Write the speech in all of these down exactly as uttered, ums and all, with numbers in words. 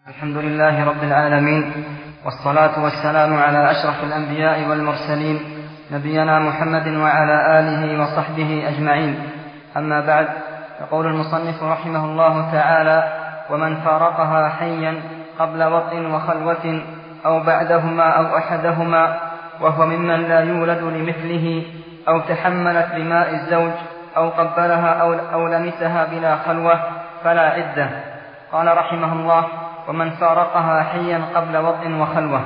الحمد لله رب العالمين، والصلاة والسلام على أشرف الأنبياء والمرسلين نبينا محمد وعلى آله وصحبه أجمعين. أما بعد، يقول المصنف رحمه الله تعالى: ومن فارقها حيا قبل وطء وخلوة أو بعدهما أو أحدهما وهو ممن لا يولد لمثله، أو تحملت بماء الزوج أو قبلها أو لمسها بلا خلوة فلا عدة. قال رحمه الله: ومن فارقها حيا قبل وطء وخلوة.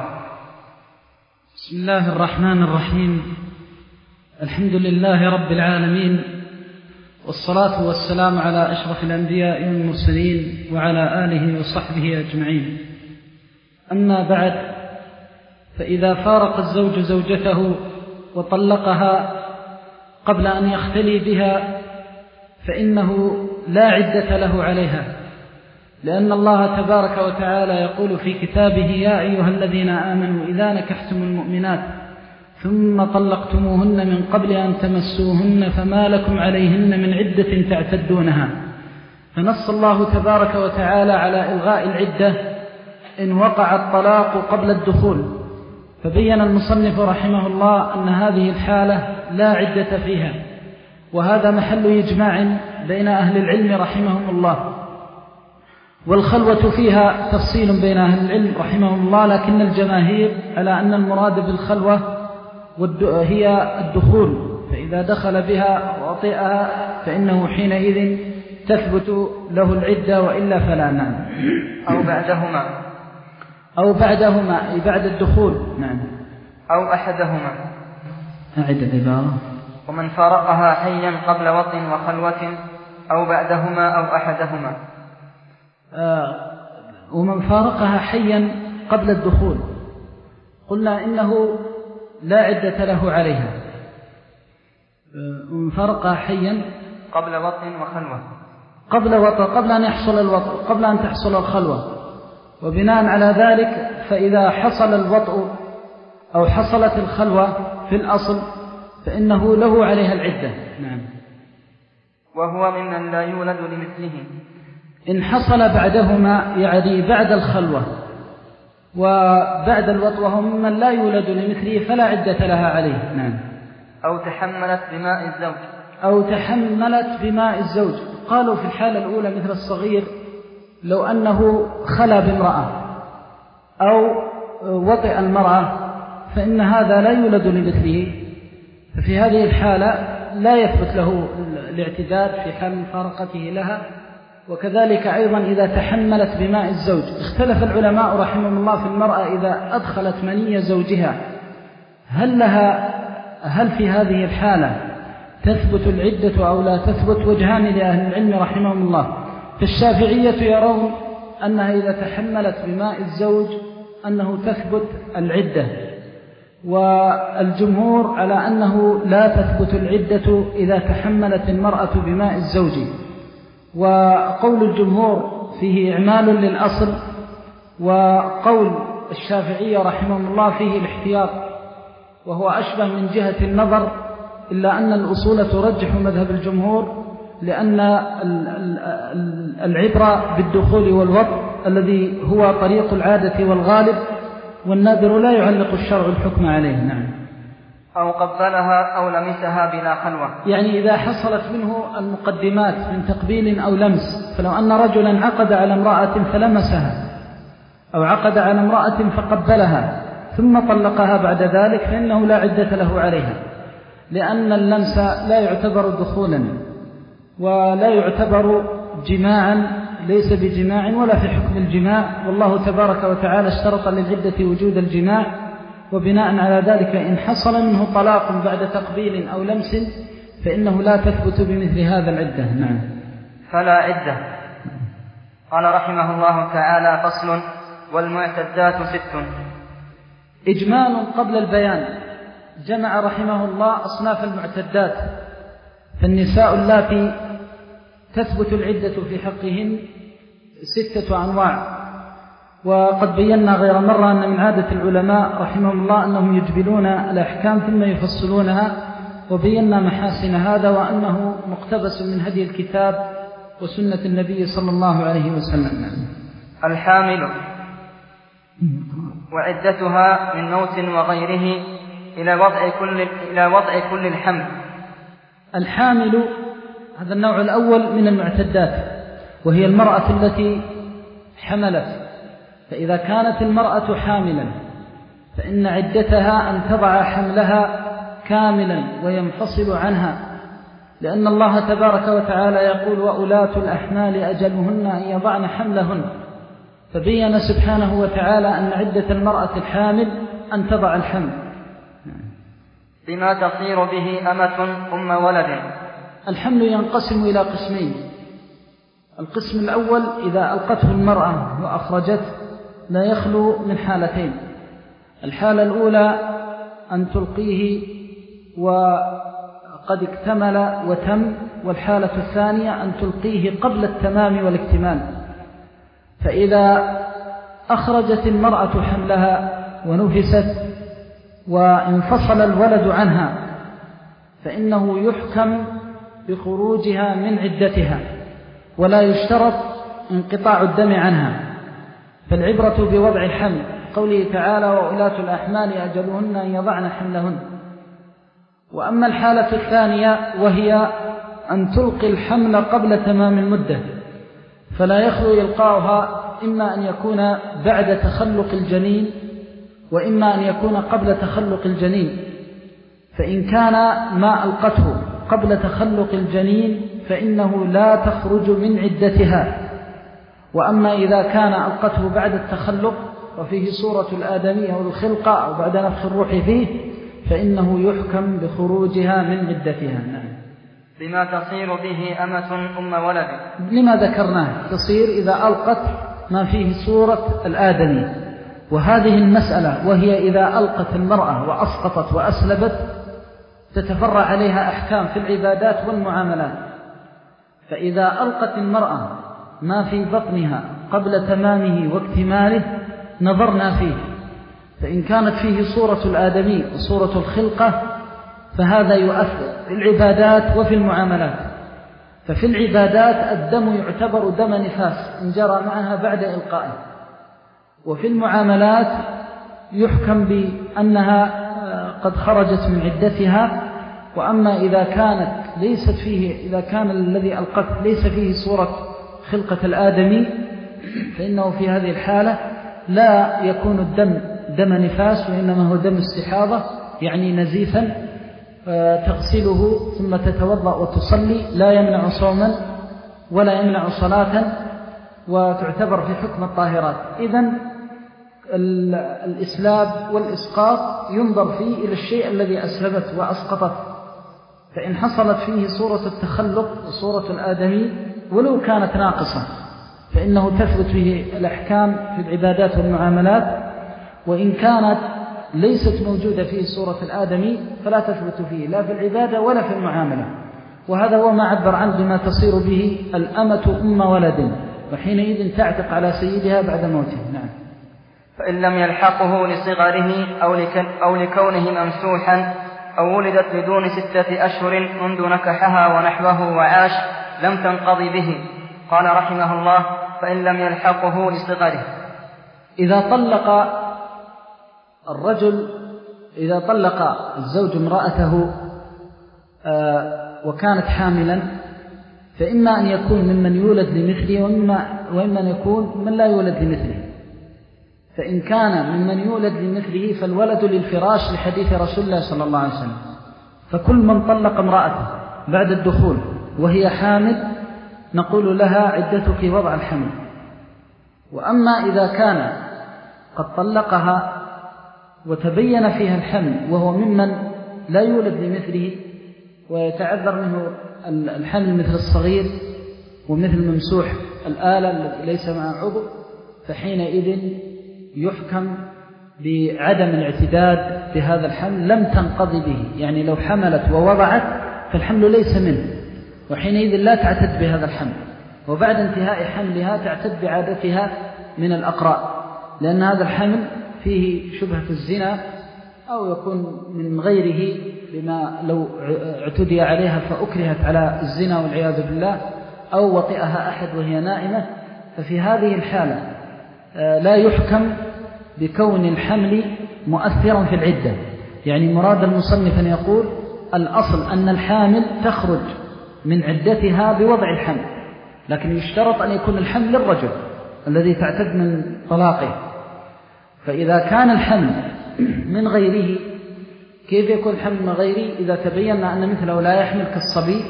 بسم الله الرحمن الرحيم. الحمد لله رب العالمين، والصلاة والسلام على أشرف الأنبياء والمرسلين وعلى آله وصحبه أجمعين. أما بعد، فإذا فارق الزوج زوجته وطلقها قبل أن يختلي بها فإنه لا عدة له عليها، لأن الله تبارك وتعالى يقول في كتابه: يا أيها الذين آمنوا إذا نكحتم المؤمنات ثم طلقتموهن من قبل أن تمسوهن فما لكم عليهن من عدة تعتدونها. فنص الله تبارك وتعالى على إلغاء العدة إن وقع الطلاق قبل الدخول، فبين المصنف رحمه الله أن هذه الحالة لا عدة فيها، وهذا محل إجماع بين أهل العلم رحمهم الله. والخلوة فيها تفصيل بين أهل العلم رحمهم الله، لكن الجماهير على أن المراد بالخلوة هي الدخول، فإذا دخل بها وطئها فإنه حينئذ تثبت له العدة، وإلا فلا. نعم. أو بعدهما أو بعدهما أي بعد الدخول. نعم. أو أحدهما. أعد العبارة. ومن فارقها حيا قبل وطء وخلوة أو بعدهما أو أحدهما. آه ومن فارقها حيا قبل الدخول قلنا إنه لا عدة له عليها. آه ومن فارقها حيا قبل وطء وخلوة قبل وطء قبل أن يحصل الوطء قبل أن تحصل الخلوة، وبناء على ذلك فإذا حصل الوطء أو حصلت الخلوة في الأصل فإنه له عليها العدة. نعم. وهو ممن لا يولد لمثله. إن حصل بعدهما يعني بعد الخلوة وبعد الوطء وهو ممن لا يولد لمثله فلا عدة لها عليه. نعم. أو تحملت بماء الزوج أو تحملت بماء الزوج. قالوا في الحالة الأولى مثل الصغير لو أنه خلا بامرأة أو وطئ المرأة فإن هذا لا يولد لمثله، ففي هذه الحالة لا يثبت له الاعتداد في حال مفارقته لها. وكذلك أيضا إذا تحملت بماء الزوج، اختلف العلماء رحمهم الله في المرأة إذا أدخلت مني زوجها هل لها هل في هذه الحالة تثبت العدة أو لا تثبت؟ وجهان لأهل العلم رحمهم الله. فالشافعية يرون أنها إذا تحملت بماء الزوج أنه تثبت العدة، والجمهور على أنه لا تثبت العدة إذا تحملت المرأة بماء الزوج. وقول الجمهور فيه إعمال للأصل، وقول الشافعية رحمهم الله فيه الاحتياط، وهو أشبه من جهة النظر، إلا أن الأصول ترجح مذهب الجمهور، لأن العبرة بالدخول والوطء الذي هو طريق العادة والغالب، والنادر لا يعلق الشرع الحكم عليه. نعم. أو قبلها أو لمسها بلا خلوة، يعني إذا حصلت منه المقدمات من تقبيل أو لمس، فلو أن رجلا عقد على امرأة فلمسها أو عقد على امرأة فقبلها ثم طلقها بعد ذلك فإنه لا عدة له عليها، لأن اللمس لا يعتبر دخولا ولا يعتبر جماعا، ليس بجماع ولا في حكم الجماع، والله تبارك وتعالى اشترط للعدة وجود الجماع، وبناء على ذلك إن حصل منه طلاق بعد تقبيل أو لمس فإنه لا تثبت بمثل هذا العدة. نعم. فلا عدة. قال رحمه الله تعالى: فصل: والمعتدات ست. إجمال قبل البيان. جمع رحمه الله أصناف المعتدات، فالنساء اللاتي تثبت العدة في حقهن ستة أنواع، وقد بينا غير مرة أن من عادة العلماء رحمهم الله أنهم يجبلون الأحكام ثم يفصلونها، وبينا محاسن هذا وأنه مقتبس من هدي الكتاب وسنة النبي صلى الله عليه وسلم. الحامل وعدتها من موت وغيره إلى وضع كل, إلى وضع كل الحمل. الحامل هذا النوع الأول من المعتدات، وهي المرأة التي حملت. فإذا كانت المرأة حاملا فإن عدتها أن تضع حملها كاملا وينفصل عنها، لأن الله تبارك وتعالى يقول: وأولاة الأحمال أجلهن أن يضعن حملهن. فبين سبحانه وتعالى أن عدة المرأة الحامل أن تضع الحمل. بما تصير به أمة أم ولد. الحمل ينقسم إلى قسمين. القسم الأول إذا ألقته المرأة وأخرجته لا يخلو من حالتين. الحالة الأولى أن تلقيه وقد اكتمل وتم، والحالة الثانية أن تلقيه قبل التمام والاكتمال. فإذا أخرجت المرأة حملها ونفست وانفصل الولد عنها فإنه يحكم بخروجها من عدتها، ولا يشترط انقطاع الدم عنها. فالعبرة بوضع الحمل، قوله تعالى: وأولاة الأحمال أجلهن أن يضعن حملهن. وأما الحالة الثانية وهي أن تلقي الحمل قبل تمام المدة، فلا يخلو إلقاؤها إما أن يكون بعد تخلق الجنين وإما أن يكون قبل تخلق الجنين. فإن كان ما ألقته قبل تخلق الجنين فإنه لا تخرج من عدتها. وأما إذا كان ألقته بعد التخلق وفيه صورة الآدمية والخلقة أو بعد نفخ الروح فيه فإنه يحكم بخروجها من عدتها. نعم. بما تصير به أمة أم ولد. لما ذكرناه تصير إذا ألقت ما فيه صورة الآدمي. وهذه المسألة وهي إذا ألقت المرأة وأسقطت وأسلبت تتفرع عليها أحكام في العبادات والمعاملات. فإذا ألقت المرأة ما في بطنها قبل تمامه واكتماله نظرنا فيه، فإن كانت فيه صورة الآدمي وصورة الخلقة فهذا يؤثر في العبادات وفي المعاملات. ففي العبادات الدم يعتبر دم نفاس إن جرى معها بعد إلقائه، وفي المعاملات يحكم بأنها قد خرجت من عدتها. وأما إذا كانت ليست فيه إذا كان الذي ألقت ليس فيه صورة خلقة الآدمي فإنه في هذه الحالة لا يكون الدم دم نفاس، وإنما هو دم استحاضة يعني نزيفا، تغسله ثم تتوضأ وتصلي، لا يمنع صوما ولا يمنع صلاة، وتعتبر في حكم الطاهرات. إذن الإسلاب والإسقاط ينظر فيه إلى الشيء الذي أسلبت وأسقطت، فإن حصلت فيه صورة التخلق وصورة الآدمي ولو كانت ناقصة فإنه تثبت فيه الأحكام في العبادات والمعاملات، وإن كانت ليست موجودة فيه صورة الآدمي فلا تثبت فيه لا في العبادة ولا في المعاملة. وهذا هو ما عبر عنه بما تصير به الأمة أم ولد، وحينئذ تعتق على سيدها بعد موته. نعم. فإن لم يلحقه لصغره أو, لك أو لكونه ممسوحا أو ولدت بدون ستة أشهر منذ نكحها ونحوه وعاش لم تنقضي به. قال رحمه الله: فإن لم يلحقه لصغره. إذا طلق الرجل إذا طلق الزوج امرأته وكانت حاملا فإما أن يكون ممن يولد لمثله وإما, وإما أن يكون من لا يولد لمثله. فإن كان ممن يولد لمثله فالولد للفراش لحديث رسول الله صلى الله عليه وسلم. فكل من طلق امرأته بعد الدخول وهي حامل نقول لها عدتك وضع الحمل. وأما إذا كان قد طلقها وتبين فيها الحمل وهو ممن لا يولد لمثله ويتعذر منه الحمل مثل الصغير ومثل ممسوح الآلة التي ليس معه عضو، فحينئذ يحكم بعدم الاعتداد بهذا الحمل لم تنقضي به. يعني لو حملت ووضعت فالحمل ليس منه، وحينئذ لا تعتد بهذا الحمل، وبعد انتهاء حملها تعتد بعادتها من الأقراء، لأن هذا الحمل فيه شبهة الزنا أو يكون من غيره بما لو اعتدي عليها فأكرهت على الزنا والعياذ بالله، أو وطئها أحد وهي نائمة. ففي هذه الحالة لا يحكم بكون الحمل مؤثرا في العدة. يعني مراد المصنف أن يقول الأصل أن الحامل تخرج من عدتها بوضع الحمل، لكن يشترط أن يكون الحمل للرجل الذي تعتد من طلاقه. فإذا كان الحمل من غيره، كيف يكون الحمل من غيره؟ إذا تبين أن مثله لا يحمل كالصبي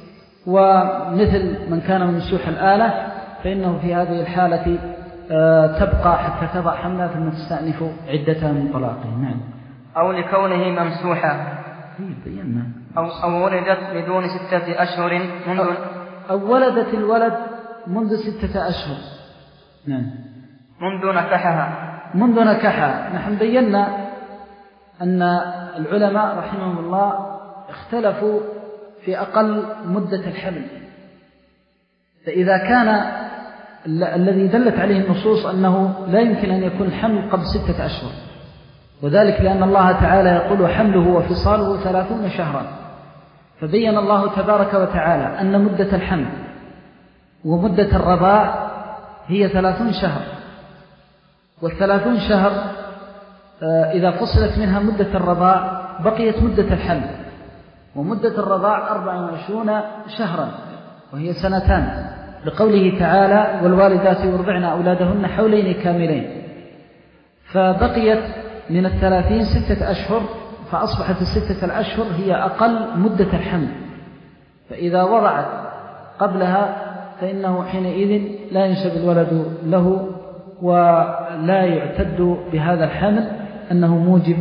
ومثل من كان ممسوح الآلة، فإنه في هذه الحالة تبقى حتى تضع حملها ثم تستأنف عدتها من طلاقه. نعم. أو لكونه ممسوحا، أو, أو ولدت بدون ستة أشهر منذ أو, أو ولدت الولد منذ ستة أشهر. نعم. منذ نكحها منذ نكحها. نحن بينا أن العلماء رحمهم الله اختلفوا في أقل مدة الحمل. فإذا كان الذي دلت عليه النصوص أنه لا يمكن أن يكون الحمل قبل ستة أشهر، وذلك لأن الله تعالى يقول حمله وفصاله ثلاثون شهرا، فبين الله تبارك وتعالى أن مدة الحمل ومدة الرضاع هي ثلاثون شهر، والثلاثون شهر إذا فصلت منها مدة الرضاع بقيت مدة الحمل، ومدة الرضاع أربع وعشرون شهرا وهي سنتان، لقوله تعالى والوالدات يرضعن أولادهن حولين كاملين. فبقيت من الثلاثين ستة أشهر، فأصبحت الستة الأشهر هي أقل مدة الحمل. فإذا وضعت قبلها فإنه حينئذ لا ينسب الولد له، ولا يعتد بهذا الحمل أنه موجب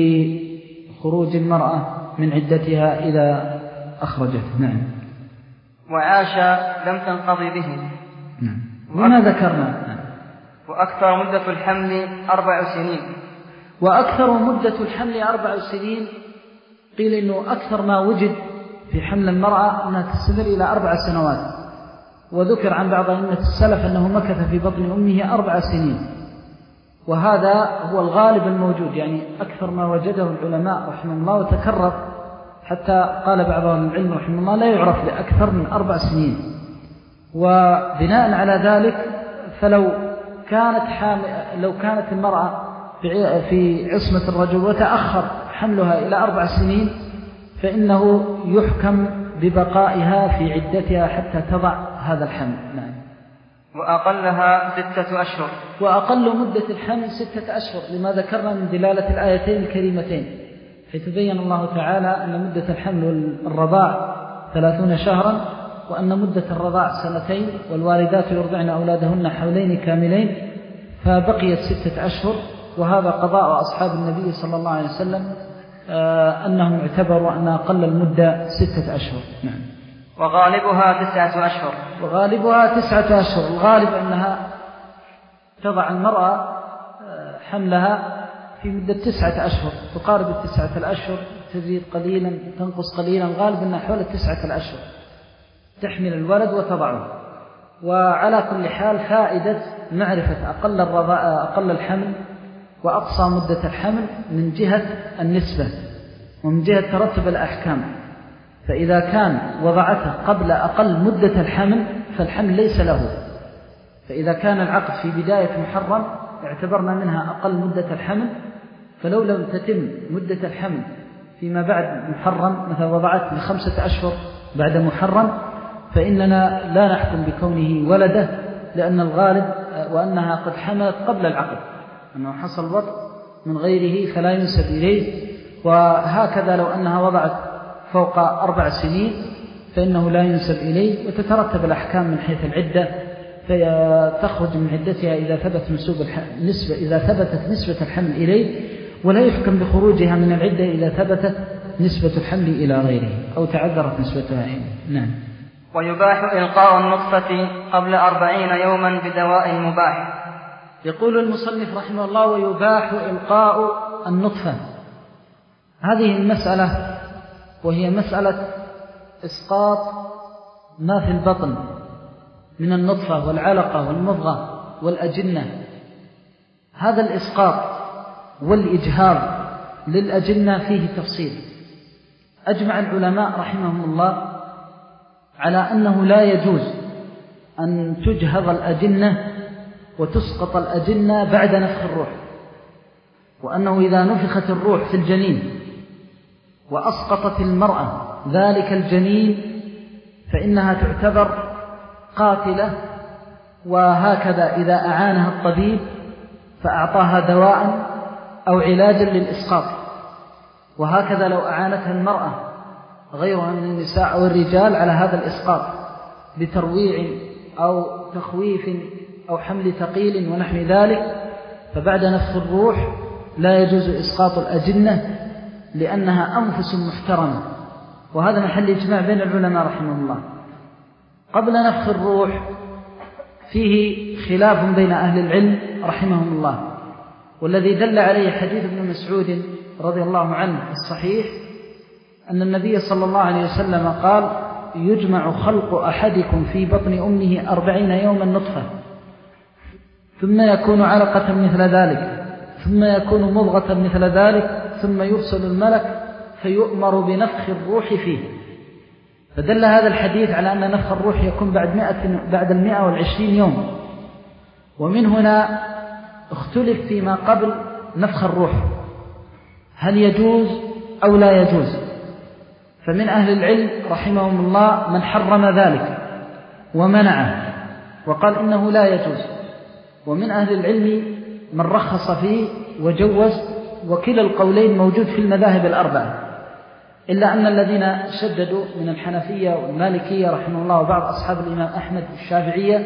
لخروج المرأة من عدتها إذا أخرجت. نعم. وعاش لم تنقضي به. نعم. وما ذكرنا. نعم. وأكثر مدة الحمل أربع سنين. وأكثر مدة الحمل أربع سنين، قيل إنه أكثر ما وجد في حمل المرأة أنها تستمر إلى أربع سنوات، وذكر عن بعض أئمة السلف أنه مكث في بطن أمه أربع سنين، وهذا هو الغالب الموجود، يعني أكثر ما وجده العلماء رحمه الله، وتكرر حتى قال بعض العلم رحمه الله لا يعرف لأكثر من أربع سنين. وبناء على ذلك فلو كانت حامل لو كانت المرأة في عصمة الرجل وتأخر حملها إلى أربع سنين فإنه يحكم ببقائها في عدتها حتى تضع هذا الحمل. نعم. وأقلها ستة أشهر. وأقل مدة الحمل ستة أشهر، لما ذكرنا من دلالة الآيتين الكريمتين، حيث بين الله تعالى أن مدة الحمل والرضاع ثلاثون شهرا، وأن مدة الرضاع سنتين، والوالدات يرضعن أولادهن حولين كاملين، فبقيت ستة أشهر. وهذا قضاء أصحاب النبي صلى الله عليه وسلم آه أنهم اعتبروا أن أقل المدة ستة أشهر. نعم. وغالبها تسعة أشهر. وغالبها تسعة أشهر. الغالب أنها تضع المرأة حملها في مدة تسعة أشهر، تقارب التسعة الأشهر، تزيد قليلا تنقص قليلا، الغالب أنها حول التسعة الأشهر تحمل الولد وتضعه. وعلى كل حال فائدة معرفة أقل الرضاء أقل الحمل وأقصى مدة الحمل من جهة النسبة ومن جهة ترتب الأحكام. فإذا كان وضعته قبل أقل مدة الحمل فالحمل ليس له، فإذا كان العقد في بداية محرم اعتبرنا منها أقل مدة الحمل، فلو لم تتم مدة الحمل فيما بعد محرم، مثلا وضعت لخمسة أشهر بعد محرم، فإننا لا نحكم بكونه ولده، لأن الغالب وأنها قد حملت قبل العقد، أنه حصل وطء من غيره فلا ينسب إليه. وهكذا لو أنها وضعت فوق أربع سنين فإنه لا ينسب إليه، وتترتب الأحكام من حيث العدة، فتخرج من عدتها إذا ثبت نسوب النسبة إذا ثبتت نسبة الحمل إليه، ولا يحكم بخروجها من العدة إذا ثبتت نسبة الحمل إلى غيره أو تعذرت نسبتها إليه. نعم. ويباح إلقاء النطفة قبل أربعين يوما بدواء مباح. يقول المصنف رحمه الله ويباح إلقاء النطفة. هذه المسألة وهي مسألة إسقاط ما في البطن من النطفة والعلقة والمضغة والأجنة. هذا الإسقاط والإجهاض للأجنة فيه تفصيل. أجمع العلماء رحمهم الله على أنه لا يجوز أن تجهض الأجنة وتسقط الأجنة بعد نفخ الروح، وأنه إذا نفخت الروح في الجنين وأسقطت المرأة ذلك الجنين فإنها تعتبر قاتلة، وهكذا إذا أعانها الطبيب فأعطاها دواء أو علاجا للإسقاط، وهكذا لو أعانتها المرأة غيرها من النساء أو الرجال على هذا الإسقاط بترويع أو تخويف أو حمل ثقيل ونحو ذلك، فبعد نفخ الروح لا يجوز إسقاط الأجنة لأنها أنفس محترمة، وهذا محل إجماع بين العلماء رحمه الله. قبل نفخ الروح فيه خلاف بين أهل العلم رحمهم الله، والذي دل عليه حديث ابن مسعود رضي الله عنه الصحيح أن النبي صلى الله عليه وسلم قال: يجمع خلق أحدكم في بطن أمه أربعين يوما نطفة، ثم يكون علقة مثل ذلك، ثم يكون مضغة مثل ذلك، ثم يرسل الملك فيؤمر بنفخ الروح فيه. فدل هذا الحديث على أن نفخ الروح يكون بعد مئة بعد المئة والعشرين يوم. ومن هنا اختلف فيما قبل نفخ الروح هل يجوز أو لا يجوز، فمن أهل العلم رحمهم الله من حرم ذلك ومنعه وقال إنه لا يجوز، ومن أهل العلم من رخص فيه وجوز، وكلا القولين موجود في المذاهب الأربعة، إلا أن الذين شددوا من الحنفية والمالكية رحمه الله وبعض أصحاب الإمام أحمد الشافعية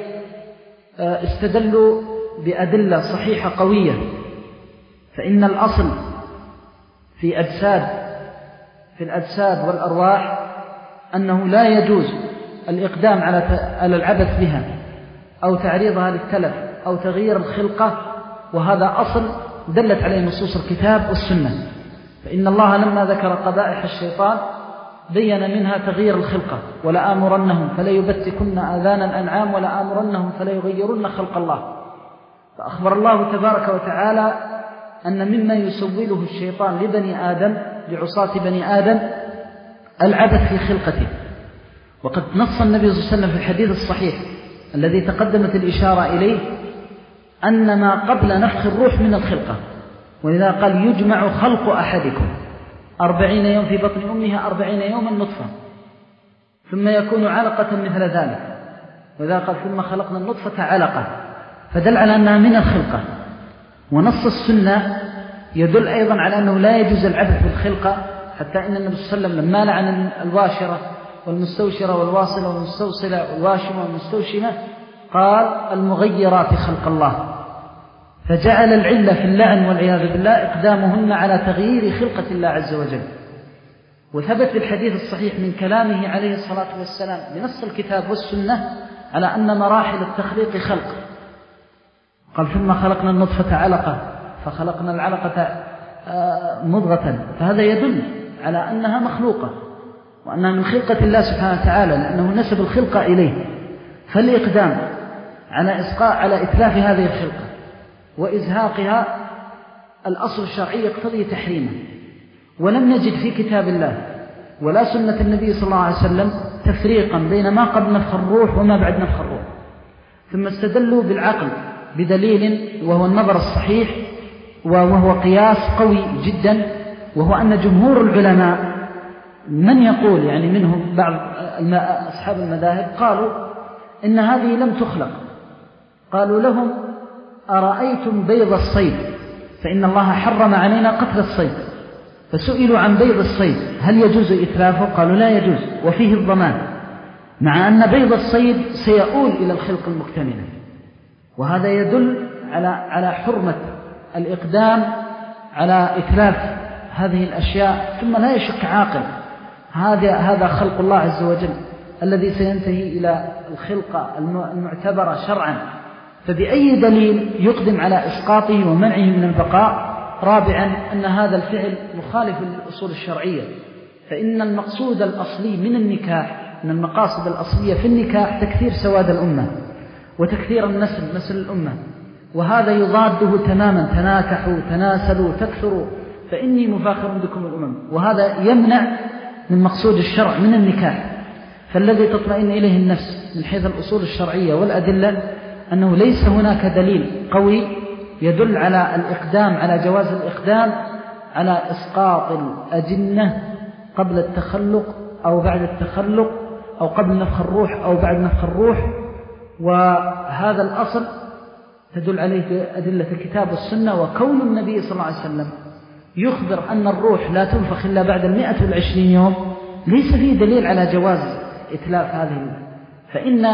استدلوا بأدلة صحيحة قوية. فإن الأصل في أجساد في الأجساد والأرواح أنه لا يجوز الإقدام على العبث بها أو تعريضها للتلف أو تغيير الخلقة، وهذا أصل دلت عليه نصوص الكتاب والسنة. فإن الله لما ذكر قبائح الشيطان بين منها تغيير الخلقة: ولا آمرنهم فلا يبتكن آذان الأنعام ولا آمرنهم فلا يغيرن خلق الله. فأخبر الله تبارك وتعالى أن مما يسوله الشيطان لبني آدم لعصاة بني آدم العبث في خلقته. وقد نص النبي صلى الله عليه وسلم في الحديث الصحيح الذي تقدمت الإشارة إليه أن ما قبل نفخ الروح من الخلقة، وإذا قال يجمع خلق أحدكم أربعين يوم في بطن أمها أربعين يوما نطفة ثم يكون علقة مثل ذلك، وإذا قال ثم خلقنا النطفة علقة، فدل على أنها من الخلقة. ونص السنة يدل أيضا على أنه لا يجوز العبث بالخلقة، حتى إن النبي صلى الله عليه وسلم لما لعن الواشرة والمستوشرة والواصلة والمستوصلة والواشمة والمستوشمة قال: المغيرات خلق الله، فجعل العلة في اللعن والعياذ بالله إقدامهن على تغيير خلقة الله عز وجل. وثبت في الحديث الصحيح من كلامه عليه الصلاة والسلام بنص الكتاب والسنة على أن مراحل التخليق خلق. قال: ثم خلقنا النطفة علقة فخلقنا العلقة مضغة، فهذا يدل على أنها مخلوقة وأنها من خلقة الله سبحانه وتعالى، لأنه نسب الخلقة إليه. فالإقدام على إسقاء على إتلاف هذه الخلقة وإزهاقها الأصل الشرعي يقتضي تحريمه، ولم نجد في كتاب الله ولا سنة النبي صلى الله عليه وسلم تفريقا بين ما قبل نفخ الروح وما بعد نفخ الروح. ثم استدلوا بالعقل بدليل وهو النظر الصحيح، وهو قياس قوي جدا، وهو أن جمهور العلماء من يقول يعني منهم بعض أصحاب المذاهب قالوا إن هذه لم تخلق. قالوا لهم: أرأيتم بيض الصيد؟ فإن الله حرم علينا قتل الصيد. فسئلوا عن بيض الصيد هل يجوز إتلافه؟ قالوا لا يجوز وفيه الضمان، مع أن بيض الصيد سيؤول إلى الخلق المكتملة. وهذا يدل على على حرمة الإقدام على إتلاف هذه الأشياء. ثم لا يشك عاقل هذا هذا خلق الله عز وجل الذي سينتهي إلى الخلقة المعتبرة شرعا، فبأي دليل يقدم على إسقاطه ومنعه من البقاء؟ رابعا أن هذا الفعل مخالف للأصول الشرعية، فإن المقصود الأصلي من النكاح، من المقاصد الأصلية في النكاح تكثير سواد الأمة وتكثير النسل نسل الأمة، وهذا يضاده تماما: تناكحوا تناسلوا تكثروا فإني مفاخر بكم الأمم. وهذا يمنع من مقصود الشرع من النكاح. فالذي تطمئن إليه النفس من حيث الأصول الشرعية والأدلة أنه ليس هناك دليل قوي يدل على الإقدام، على جواز الإقدام على إسقاط الأجنة قبل التخلق أو بعد التخلق، أو قبل نفخ الروح أو بعد نفخ الروح. وهذا الأصل تدل عليه أدلة الكتاب والسنة. وكون النبي صلى الله عليه وسلم يخبر أن الروح لا تنفخ إلا بعد المئة والعشرين يوم ليس فيه دليل على جواز إتلاف هذه. فإن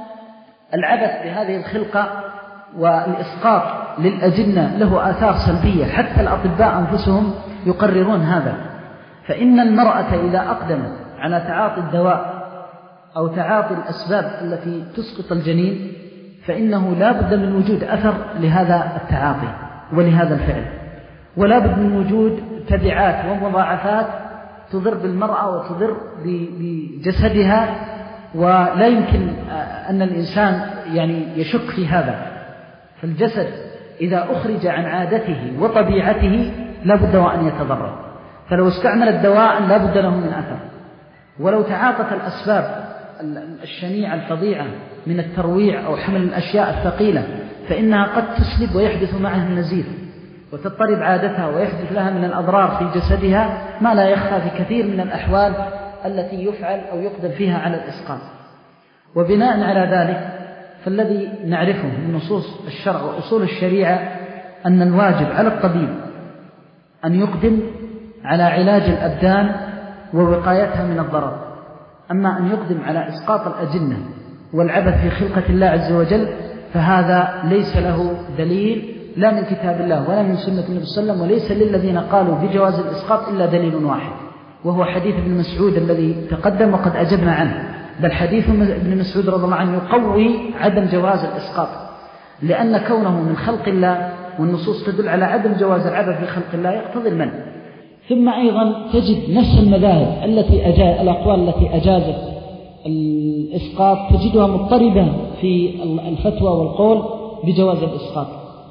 العبث بهذه الخلقة والإسقاط للأجنة له آثار سلبية، حتى الأطباء أنفسهم يقررون هذا. فإن المرأة إذا أقدمت على تعاطي الدواء أو تعاطي الأسباب التي تسقط الجنين فإنه لا بد من وجود أثر لهذا التعاطي ولهذا الفعل، ولا بد من وجود تبعات ومضاعفات تضر بالمرأة وتضر بجسدها، ولا يمكن أن الإنسان يعني يشك في هذا. فالجسد إذا أخرج عن عادته وطبيعته لا بد وأن يتضرر، فلو استعمل الدواء لا بد له من أثر. ولو تعاطت الأسباب الشنيعة الفظيعة من الترويع أو حمل الأشياء الثقيلة فإنها قد تسلب ويحدث معها النزيف وتضطرب عادتها ويحدث لها من الأضرار في جسدها ما لا يخفى في كثير من الأحوال التي يفعل أو يقدم فيها على الإسقاط. وبناء على ذلك فالذي نعرفه من نصوص الشرع وأصول الشريعة أن الواجب على الطبيب أن يقدم على علاج الأبدان ووقايتها من الضرر. أما أن يقدم على إسقاط الأجنة والعبث في خلقة الله عز وجل فهذا ليس له دليل لا من كتاب الله ولا من سنة النبي صلى الله عليه وسلم، وليس للذين قالوا بجواز الإسقاط إلا دليل واحد، وهو حديث ابن مسعود الذي تقدم وقد أجبنا عنه. بل حديث ابن مسعود رضي الله عنه يقوي عدم جواز الإسقاط، لأن كونه من خلق الله والنصوص تدل على عدم جواز العبث في خلق الله يقتضي المنع. ثم أيضا تجد نفس المذاهب التي أجاز الأقوال التي أجازت الإسقاط تجدها مضطربة في الفتوى والقول بجواز الإسقاط.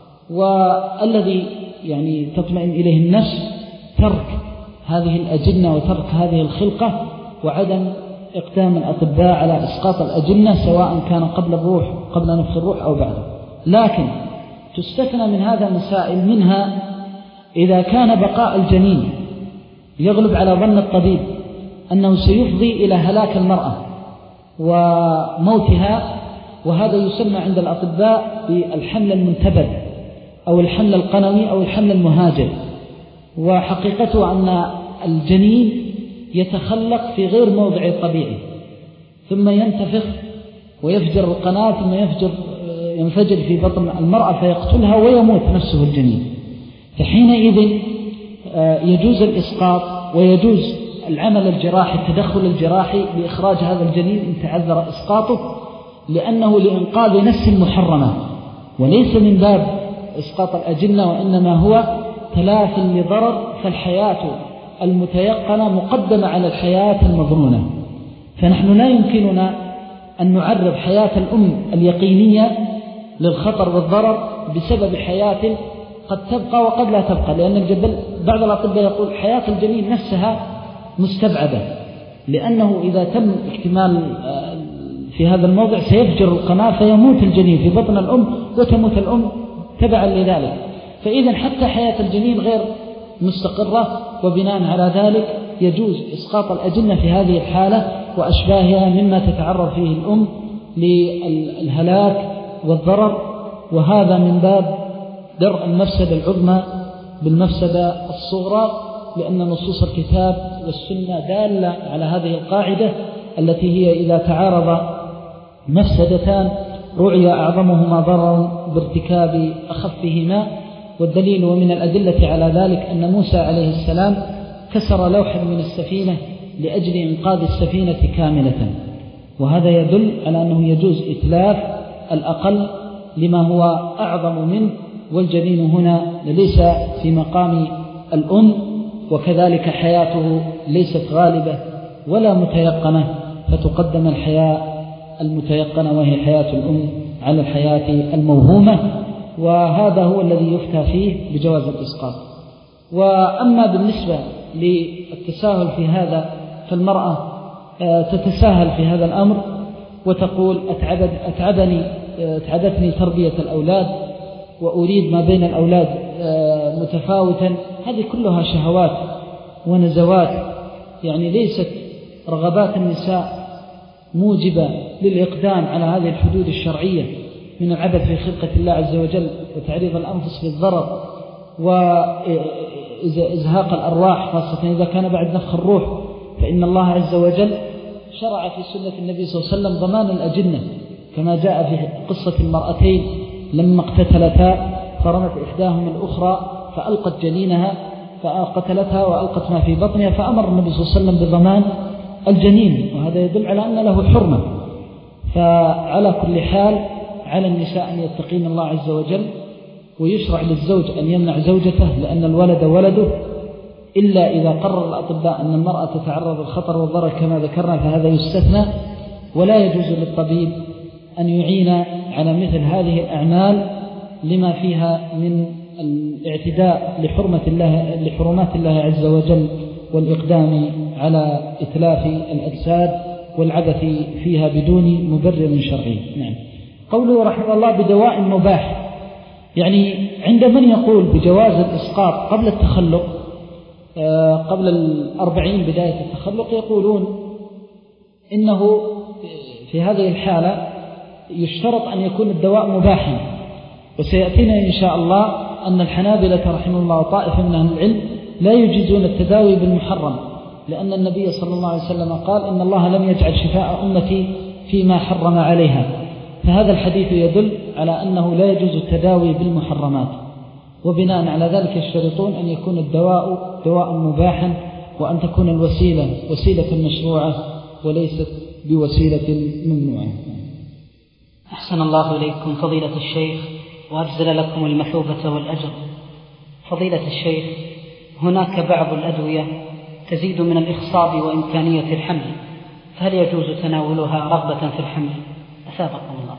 والذي يعني تطمئن إليه النفس ترك هذه الأجنة وترك هذه الخلقة وعدم إقدام الأطباء على إسقاط الأجنة سواء كان قبل الروح قبل نفخ الروح أو بعده. لكن تستثنى من هذا مسائل، منها إذا كان بقاء الجنين يغلب على ظن الطبيب أنه سيفضي إلى هلاك المرأة وموتها، وهذا يسمى عند الأطباء بالحمل المنتبذ أو الحمل القنوي أو الحمل المهاجر. وحقيقته أن الجنين يتخلق في غير موضعه الطبيعي ثم ينتفخ ويفجر القناة ثم يفجر ينفجر في بطن المرأة فيقتلها ويموت نفسه الجنين. فحينئذ يجوز الإسقاط ويجوز العمل الجراحي التدخل الجراحي لإخراج هذا الجنين إن تعذر إسقاطه، لأنه لإنقاذ نفس محرمة وليس من باب إسقاط الأجنة، وإنما هو تلاف لضرر. فالحياة المتيقنة مقدمة على الحياة المظنونة، فنحن لا يمكننا أن نعرض حياة الأم اليقينية للخطر والضرر بسبب حياة قد تبقى وقد لا تبقى، لأن الجبل بعض الأطباء يقول حياة الجنين نفسها مستبعدة، لأنه إذا تم اكتمال في هذا الموضع سيفجر القناة فيموت الجنين في بطن الأم وتموت الأم تبعا لذلك. فإذا حتى حياة الجنين غير مستقرة، وبناء على ذلك يجوز إسقاط الأجنة في هذه الحالة وأشباهها مما تتعرض فيه الأم للهلاك والضرر، وهذا من باب درء المفسدة العظمى بالمفسدة الصغرى، لأن نصوص الكتاب والسنة دالة على هذه القاعدة التي هي إذا تعارض مفسدتان رعي أعظمهما ضررا بارتكاب أخفهما. والدليل ومن الأدلة على ذلك أن موسى عليه السلام كسر لوحا من السفينة لأجل إنقاذ السفينة كاملة، وهذا يدل على أنه يجوز إتلاف الأقل لما هو أعظم منه، والجنين هنا ليس في مقام الأم، وكذلك حياته ليست غالبة ولا متيقنة، فتقدم الحياة المتيقنة وهي حياة الأم على الحياة الموهومة، وهذا هو الذي يفتى فيه بجواز الإسقاط. وأما بالنسبة للتساهل في هذا فالمرأة تتساهل في هذا الأمر وتقول أتعبد أتعبني تعبتني تربية الأولاد وأريد ما بين الأولاد متفاوتا، هذه كلها شهوات ونزوات، يعني ليست رغبات النساء موجبة للإقدام على هذه الحدود الشرعية من العبث في خلقة الله عز وجل وتعريض الأنفس للضرر وإزهاق الأرواح، خاصة إذا كان بعد نفخ الروح، فإن الله عز وجل شرع في سنة النبي صلى الله عليه وسلم ضمان الأجنة، كما جاء في قصة المرأتين لما اقتتلتا فرمت إحداهما الأخرى فألقت جنينها فقتلتها وألقت ما في بطنها، فأمر النبي صلى الله عليه وسلم بضمان الجنين، وهذا يدل على أن له حرمة. فعلى كل حال على النساء أن يتقين الله عز وجل، ويشرع للزوج أن يمنع زوجته لأن الولد ولده، إلا إذا قرر الأطباء أن المرأة تتعرض للخطر والضرر كما ذكرنا فهذا يستثنى، ولا يجوز للطبيب أن يعين على مثل هذه الأعمال لما فيها من الاعتداء لحرمة الله لحرمات الله عز وجل والإقدام على إتلاف الأجساد والعبث فيها بدون مبرر شرعي. نعم. قوله رحمه الله بدواء مباح، يعني عند من يقول بجواز الإسقاط قبل التخلق قبل الأربعين بداية التخلق يقولون إنه في هذه الحالة يشترط أن يكون الدواء مباحا، وسيأتينا إن شاء الله أن الحنابلة رحمه الله طائفة من أهل العلم لا يجيزون التداوي بالمحرم، لأن النبي صلى الله عليه وسلم قال إن الله لم يجعل شفاء أمتي فيما حرم عليها، فهذا الحديث يدل على أنه لا يجوز التداوي بالمحرمات، وبناء على ذلك يشترطون أن يكون الدواء دواء مباحا، وأن تكون الوسيلة وسيلة مشروعة وليست بوسيلة ممنوعة. أحسن الله إليكم فضيلة الشيخ وأجزل لكم المثوبة والأجر. فضيلة الشيخ، هناك بعض الأدوية تزيد من الإخصاب وإمكانية الحمل، فهل يجوز تناولها رغبة في الحمل؟ أثابكم الله.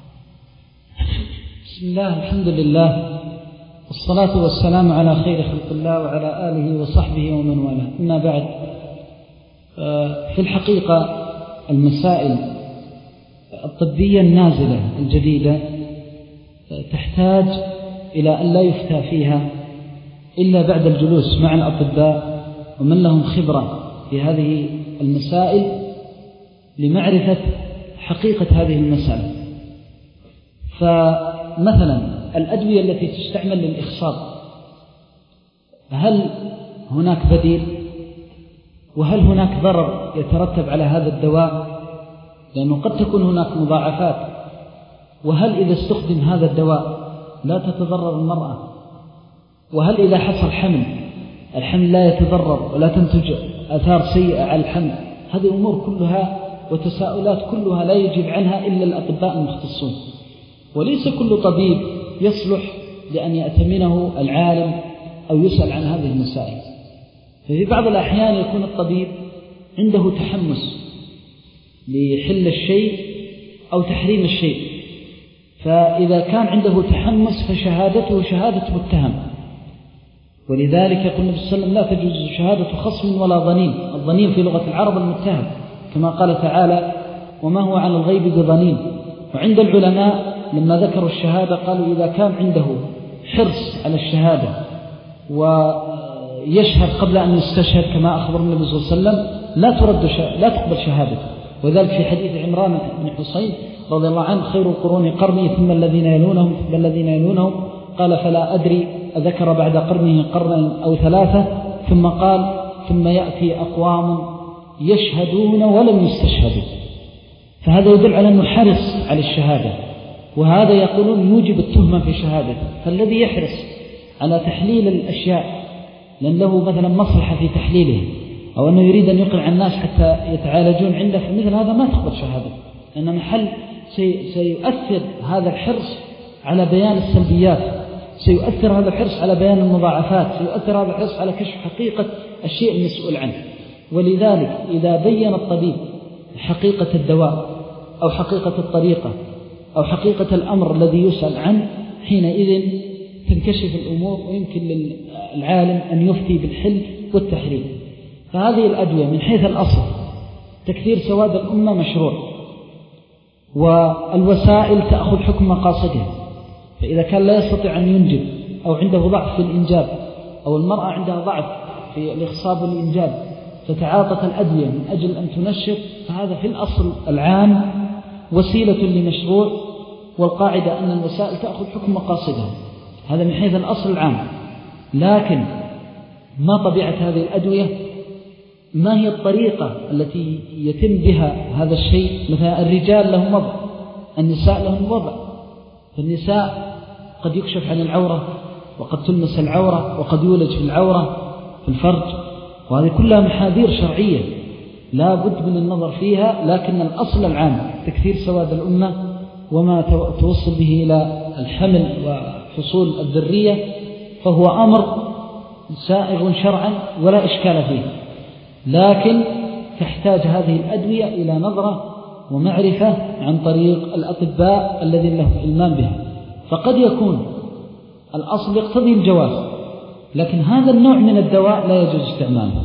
بسم الله، الحمد لله، والصلاة والسلام على خير خلق الله وعلى آله وصحبه ومن والاه، أما بعد، في الحقيقة المسائل الطبية النازلة الجديدة تحتاج إلى أن لا يفتى فيها إلا بعد الجلوس مع الأطباء ومن لهم خبرة في هذه المسائل لمعرفة حقيقة هذه المسألة. فمثلا الأدوية التي تستعمل للإخصاب، هل هناك بديل؟ وهل هناك ضرر يترتب على هذا الدواء؟ لأنه قد تكون هناك مضاعفات. وهل إذا استخدم هذا الدواء لا تتضرر المرأة؟ وهل إذا حصل حمل الحمل لا يتضرر ولا تنتج آثار سيئة على الحمل؟ هذه أمور كلها وتساؤلات كلها لا يجيب عنها إلا الأطباء المختصون، وليس كل طبيب يصلح لأن يأتمنه العالم أو يسأل عن هذه المسائل. ففي بعض الأحيان يكون الطبيب عنده تحمس لحل الشيء أو تحريم الشيء، فإذا كان عنده تحمس فشهادته شهادة متهم، ولذلك يقول النبي صلى الله عليه وسلم لا تجوز شهادة خصم ولا ظنين. الظنين في لغة العرب المتهم، كما قال تعالى وما هو على الغيب بظنين. وعند العلماء لما ذكروا الشهادة قالوا إذا كان عنده حرص على الشهادة ويشهد قبل أن يستشهد كما أخبر النبي صلى الله عليه وسلم لا ترد لا تقبل شهادته. وذلك في حديث عمران بن حصين رضي الله عنه خير القرون قرني ثم الذين يلونهم ثم الذين يلونهم، قال فلا أدري أذكر بعد قرنه قرنا أو ثلاثة، ثم قال ثم يأتي أقوام يشهدون ولم يستشهدوا. فهذا يدل على أنه حرص على الشهادة، وهذا يقولون يوجب التهمة في شهادته. فالذي يحرص على تحليل الأشياء لأن له مثلا مصلحة في تحليله أو أنه يريد أن يقنع الناس حتى يتعالجون عنده، فمثل هذا ما تقبل شهادته، لأن محل سي سيؤثر هذا الحرص على بيان السلبيات، سيؤثر هذا الحرص على بيان المضاعفات، سيؤثر هذا الحرص على كشف حقيقة الشيء المسؤول عنه. ولذلك إذا بين الطبيب حقيقة الدواء أو حقيقة الطريقة أو حقيقة الأمر الذي يسأل عنه، حينئذ تنكشف الأمور ويمكن للعالم أن يفتي بالحل والتحريم. فهذه الأدوية من حيث الأصل تكثير سواد الأمة مشروع، والوسائل تأخذ حكم مقاصدها. فإذا كان لا يستطيع أن ينجب أو عنده ضعف في الإنجاب أو المرأة عندها ضعف في الإخصاب والإنجاب فتعاطت الأدوية من أجل أن تنشط، فهذا في الأصل العام وسيلة لمشروع، والقاعدة أن الوسائل تأخذ حكم مقاصدها، هذا من حيث الأصل العام. لكن ما طبيعة هذه الأدوية؟ ما هي الطريقة التي يتم بها هذا الشيء؟ مثلا الرجال لهم وضع، النساء لهم وضع. فالنساء قد يكشف عن العورة وقد تلمس العورة وقد يولج في العورة في الفرج، وهذه كلها محاذير شرعية لا بد من النظر فيها. لكن الأصل العام تكثير سواد الأمة وما توصل به إلى الحمل وحصول الذرية فهو أمر سائغ شرعا ولا إشكال فيه، لكن تحتاج هذه الأدوية إلى نظرة ومعرفة عن طريق الأطباء الذين لهم علمان بها. فقد يكون الأصل يقتضي الجواز، لكن هذا النوع من الدواء لا يجوز استعماله،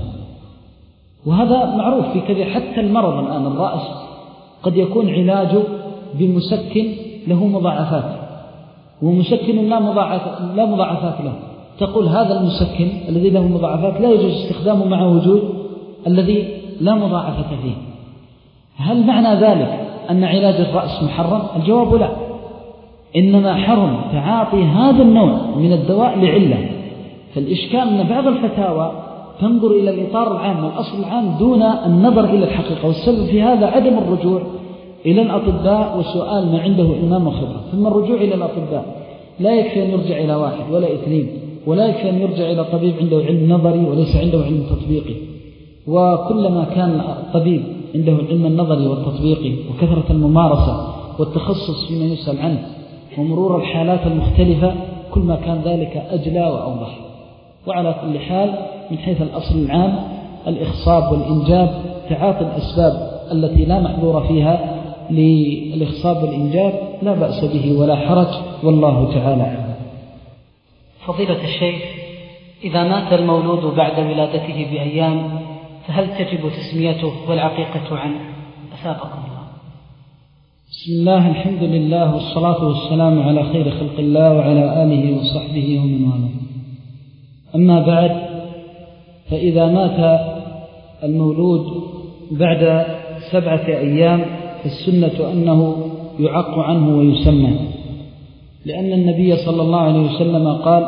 وهذا معروف في كثير. حتى المرض الآن الرأس قد يكون علاجه بمسكن له مضاعفات، ومسكن لا مضاعفات, لا مضاعفات له، تقول هذا المسكن الذي له مضاعفات لا يجوز استخدامه مع وجود الذي لا مضاعفة فيه. هل معنى ذلك أن علاج الرأس محرم؟ الجواب لا، إنما حرم تعاطي هذا النوع من الدواء لعلة. فالإشكال أن بعض الفتاوى تنظر إلى الإطار العام والأصل العام دون النظر إلى الحقيقة، والسبب في هذا عدم الرجوع إلى الأطباء وسؤال ما عنده إمام وخبرة. ثم الرجوع إلى الأطباء لا يكفي أن يرجع إلى واحد ولا اثنين، ولا يكفي أن يرجع إلى طبيب عنده علم نظري وليس عنده علم تطبيقي. وكلما كان الطبيب عنده العلم النظري والتطبيقي وكثرة الممارسة والتخصص فيما يسأل عنه ومرور الحالات المختلفة، كل ما كان ذلك أجلى وأوضح. وعلى كل حال من حيث الأصل العام الإخصاب والإنجاب تعاطي الأسباب التي لا محظور فيها للإخصاب والإنجاب لا بأس به ولا حرج، والله تعالى أعلم. فضيلة الشيخ، إذا مات المولود بعد ولادته بأيام فهل تجب تسميته والعقيقة عنه؟ أثابكم الله. بسم الله، الحمد لله، والصلاة والسلام على خير خلق الله وعلى آله وصحبه ومن والاه. أما بعد، فإذا مات المولود بعد سبعة أيام فالسنة أنه يعق عنه ويسمى، لأن النبي صلى الله عليه وسلم قال: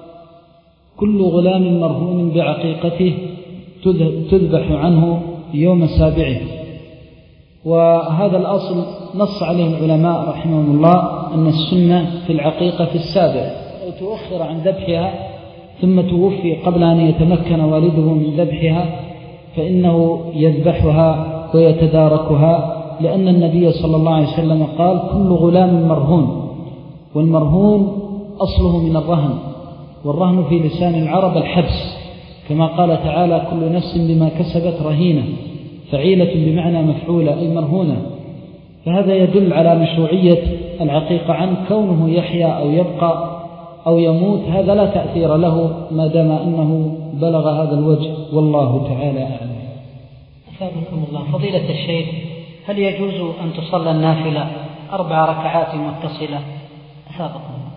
كل غلام مرهون بعقيقته تذبح عنه يوم سابعه. وهذا الأصل نص عليه العلماء رحمهم الله أن السنة في العقيقة في السابع، أو تؤخر عن ذبحها ثم توفي قبل أن يتمكن والده من ذبحها فإنه يذبحها ويتداركها، لأن النبي صلى الله عليه وسلم قال: كل غلام مرهون. والمرهون أصله من الرهن، والرهن في لسان العرب الحبس، كما قال تعالى: كل نفس بما كسبت رهينة، فعيلة بمعنى مفعولة أي مرهونة. فهذا يدل على مشروعية العقيقة عن كونه يحيا أو يبقى أو يموت، هذا لا تأثير له ما دام أنه بلغ هذا الوجه، والله تعالى أعلم. أثابكم الله. فضيلة الشيخ، هل يجوز أن تصلى النافلة أربع ركعات متصلة؟ أثابكم الله.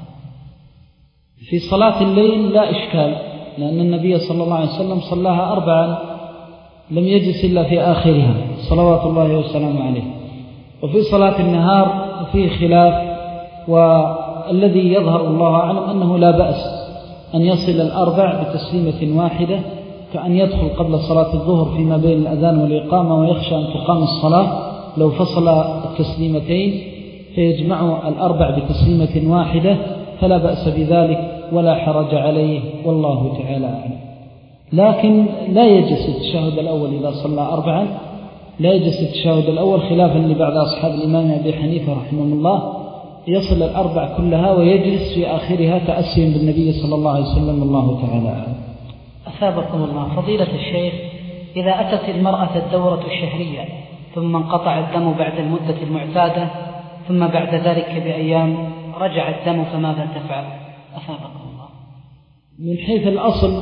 في صلاة الليل لا إشكال، لأن النبي صلى الله عليه وسلم صلاها أربعا لم يجلس إلا في آخرها صلوات الله وسلامه عليه. وفي صلاة النهار فيه خلاف، والذي يظهر الله أعلم أنه لا بأس أن يصل الأربع بتسليمة واحدة، كأن يدخل قبل صلاة الظهر فيما بين الأذان والإقامة ويخشى أن تقام الصلاة، لو فصل التسليمتين فيجمع الأربع بتسليمة واحدة فلا بأس بذلك ولا حرج عليه، والله تعالى أعلم. لكن لا يجلس التشهد الأول إذا صلى أربعا، لا يجلس التشهد الأول خلافا لبعض أصحاب الإمام أبي حنيفة رحمه الله، يصل الأربع كلها ويجلس في آخرها تأسيا بالنبي صلى الله عليه وسلم، الله تعالى أعلم. أثابكم الله. فضيلة الشيخ، إذا أتت المرأة الدورة الشهرية ثم انقطع الدم بعد المدة المعتادة ثم بعد ذلك بأيام رجع الدم، فماذا تفعل؟ أثابكم الله. من حيث الأصل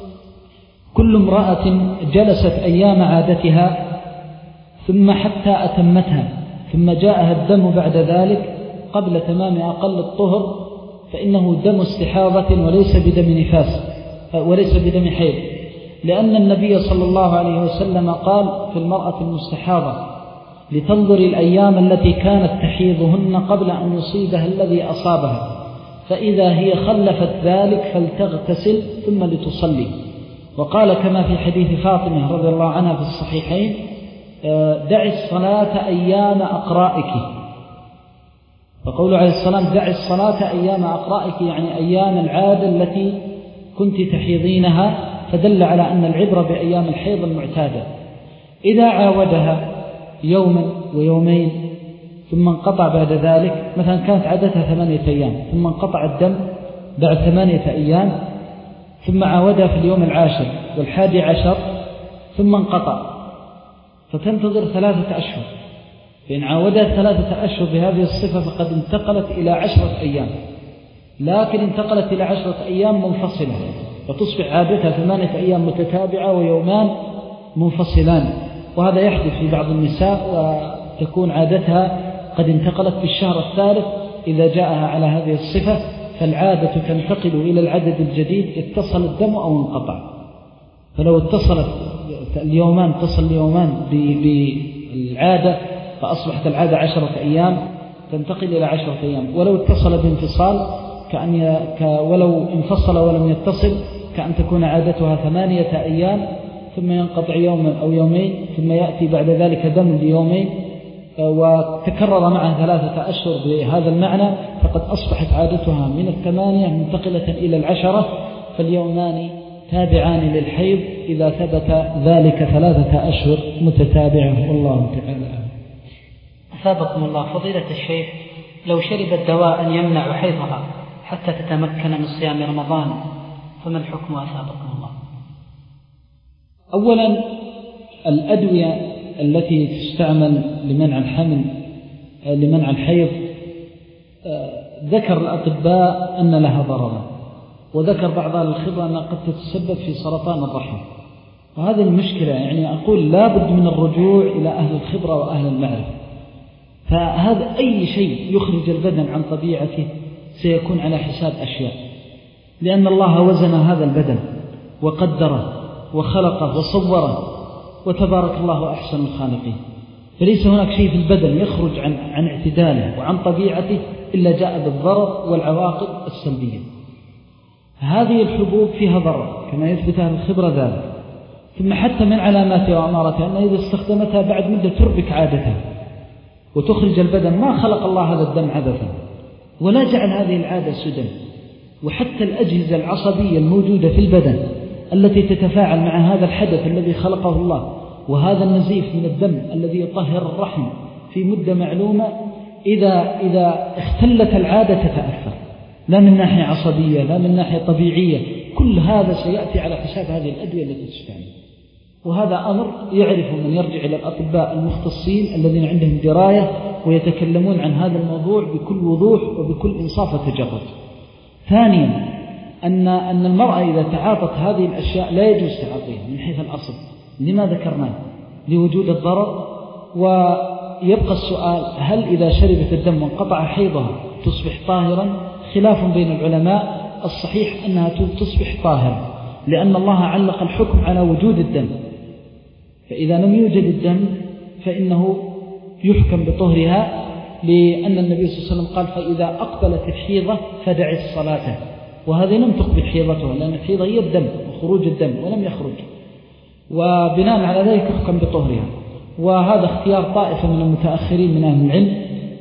كل امرأة جلست أيام عادتها ثم حتى أتمتها ثم جاءها الدم بعد ذلك قبل تمام أقل الطهر فإنه دم استحاضة وليس بدم نفاس وليس بدم حيض، لأن النبي صلى الله عليه وسلم قال في المرأة المستحاضة لتنظر الأيام التي كانت تحيضهن قبل أن يصيبها الذي أصابها، فإذا هي خلفت ذلك فلتغتسل ثم لتصلي. وقال كما في حديث فاطمة رضي الله عنها في الصحيحين دع الصلاة أيام أقرائك، فقوله عليه السلام دع الصلاة أيام أقرائك يعني أيام العادة التي كنت تحيضينها، فدل على أن العبرة بأيام الحيض المعتادة. إذا عاودها يوما ويومين ثم انقطع بعد ذلك، مثلا كانت عادتها ثمانية أيام ثم انقطع الدم بعد ثمانية أيام، ثم عاودها في اليوم العاشر والحادي عشر ثم انقطع، فتنتظر ثلاثة أشهر. فإن عاودها ثلاثة أشهر بهذه الصفة فقد انتقلت إلى عشرة أيام، لكن انتقلت إلى عشرة أيام منفصلة، فتصبح عادتها ثمانية أيام متتابعة ويومان منفصلان. وهذا يحدث في بعض النساء، وتكون عادتها قد انتقلت في الشهر الثالث إذا جاءها على هذه الصفة، فالعادة تنتقل إلى العدد الجديد اتصل الدم أو انقطع. فلو اتصلت اليومان اتصل اليومان بالعادة فأصبحت العادة عشرة أيام تنتقل إلى عشرة أيام، ولو اتصل بانفصال كأن ي... ك... ولو انفصل ولم يتصل كأن تكون عادتها ثمانية أيام ثم ينقطع يوما أو يومين ثم يأتي بعد ذلك دم ليومين وتكرر معها ثلاثة أشهر بهذا المعنى، فقد أصبحت عادتها من الثمانية منتقلة إلى العشرة، فاليومان تابعان للحيض إذا ثبت ذلك ثلاثة أشهر متتابعة. والله تعالى أثابكم الله. فضيلة الشيخ، لو شربت دواء يمنع حيضها حتى تتمكن من صيام رمضان فما الحكم أثابكم الله؟ أولا الأدوية التي تستعمل لمنع الحمل لمنع الحيض ذكر الأطباء أن لها ضررا، وذكر بعض أهل الخبرة أنها قد تتسبب في سرطان الرحم، وهذه المشكلة. يعني أقول لا بد من الرجوع إلى أهل الخبرة وأهل المعرفة. فهذا أي شيء يخرج البدن عن طبيعته سيكون على حساب أشياء، لأن الله وزن هذا البدن وقدره وخلقه وصوره، وتبارك الله أحسن الخالقين. فليس هناك شيء في البدن يخرج عن, عن اعتداله وعن طبيعته إلا جاء بالضرر والعواقب السلبية. هذه الحبوب فيها ضرر كما يثبت أهل الخبرة ذلك. ثم حتى من علاماتها وأمارتها أنها إذا استخدمتها بعد مدة تربك عادتها وتخرج البدن. ما خلق الله هذا الدم عبثا ولا جعل هذه العادة سدى. وحتى الأجهزة العصبية الموجودة في البدن التي تتفاعل مع هذا الحدث الذي خلقه الله وهذا النزيف من الدم الذي يطهر الرحم في مدة معلومة، إذا, إذا اختلت العادة تتأثر، لا من ناحية عصبية لا من ناحية طبيعية. كل هذا سيأتي على حساب هذه الأدوية التي تستعمل. وهذا أمر يعرف من يرجع إلى الأطباء المختصين الذين عندهم دراية ويتكلمون عن هذا الموضوع بكل وضوح وبكل إنصاف وتجرد. ثانيا أن, أن المرأة إذا تعاطت هذه الأشياء لا يجوز تعاطيها من حيث الأصل لما ذكرناه لوجود الضرر. ويبقى السؤال هل إذا شربت الدم وانقطع حيضها تصبح طاهرا؟ خلاف بين العلماء. الصحيح أنها تصبح طاهرة لأن الله علق الحكم على وجود الدم، فإذا لم يوجد الدم فإنه يحكم بطهرها، لأن النبي صلى الله عليه وسلم قال فإذا أقبلت الحيضة فدع الصلاة، وهذه لم تقبل حيضتها لأن الحيضة هي الدم وخروج الدم ولم يخرج، وبناء على ذلك يحكم بطهرها. وهذا اختيار طائفة من المتأخرين من أهل العلم.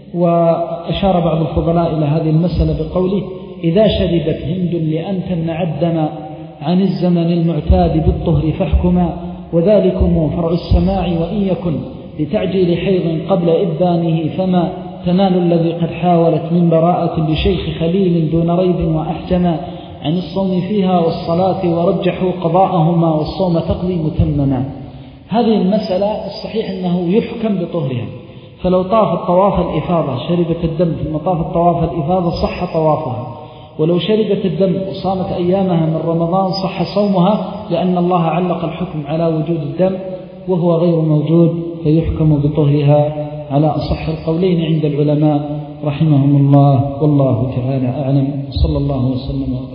وأشار بعض الفضلاء إلى هذه المسألة بقوله إذا شربت هند لأن تمنع الدم عن الزمن المعتاد بالطهر فاحكما، وذلكم فرع السماع وإن يكن لتعجيل حيض قبل إبانه فما تنال الذي قد حاولت من براءة لشيخ خليل دون ريب وأحجما عن الصوم فيها والصلاة ورجحوا قضاءهما والصوم تقضي متمما. هذه المسألة الصحيح أنه يحكم بطهرها. فلو طافت طواف الإفاضة شربت الدم ثم طافت طواف الإفاضة صح طوافها، ولو شربت الدم وصامت أيامها من رمضان صح صومها، لأن الله علق الحكم على وجود الدم وهو غير موجود فيحكم بطهرها على أصح القولين عند العلماء رحمهم الله، والله تعالى أعلم. صلى الله وسلم.